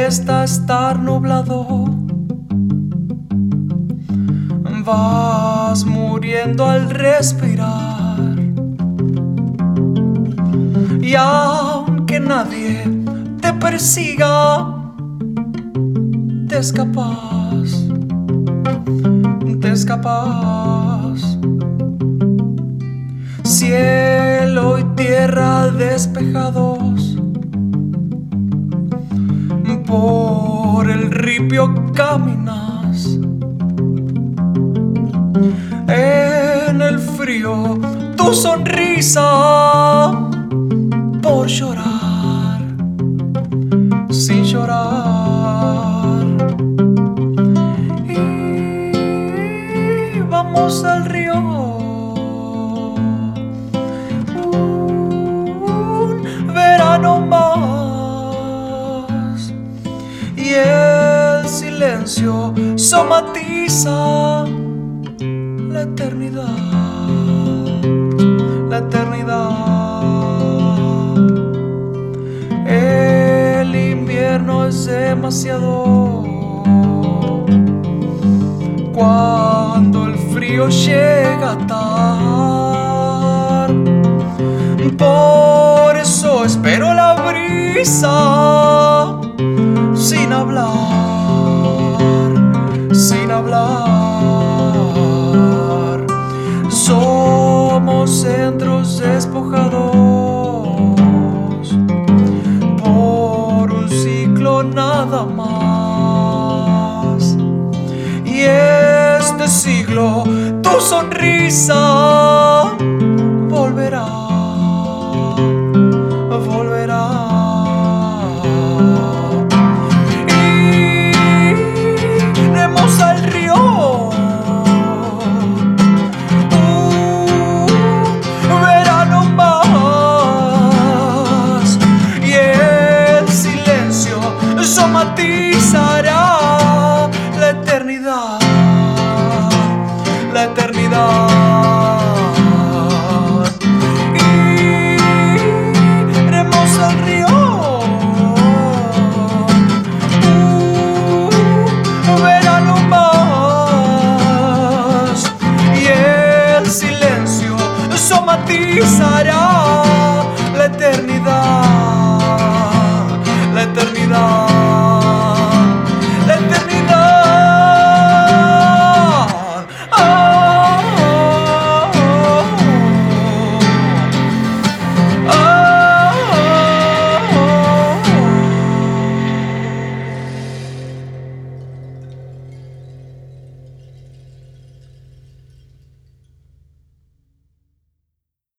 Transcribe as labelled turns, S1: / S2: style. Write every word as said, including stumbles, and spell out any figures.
S1: presta estar nublado. Vas muriendo al respirar, y aunque nadie te persiga, te escapas, te escapas. Cielo y tierra despejados, por el ripio caminas. En el frío tu sonrisa, por llorar, sin llorar. Y vamos al río, un verano más, y el silencio somatiza la eternidad, la eternidad. El invierno es demasiado cuando el frío llega a atar. Por eso espero la brisa sin hablar, sin hablar. Somos centros despojados por un ciclo nada más. Y este siglo tu sonrisa volverá, volverá. Iremos al río, un verano más, y el silencio somatizará la eternidad.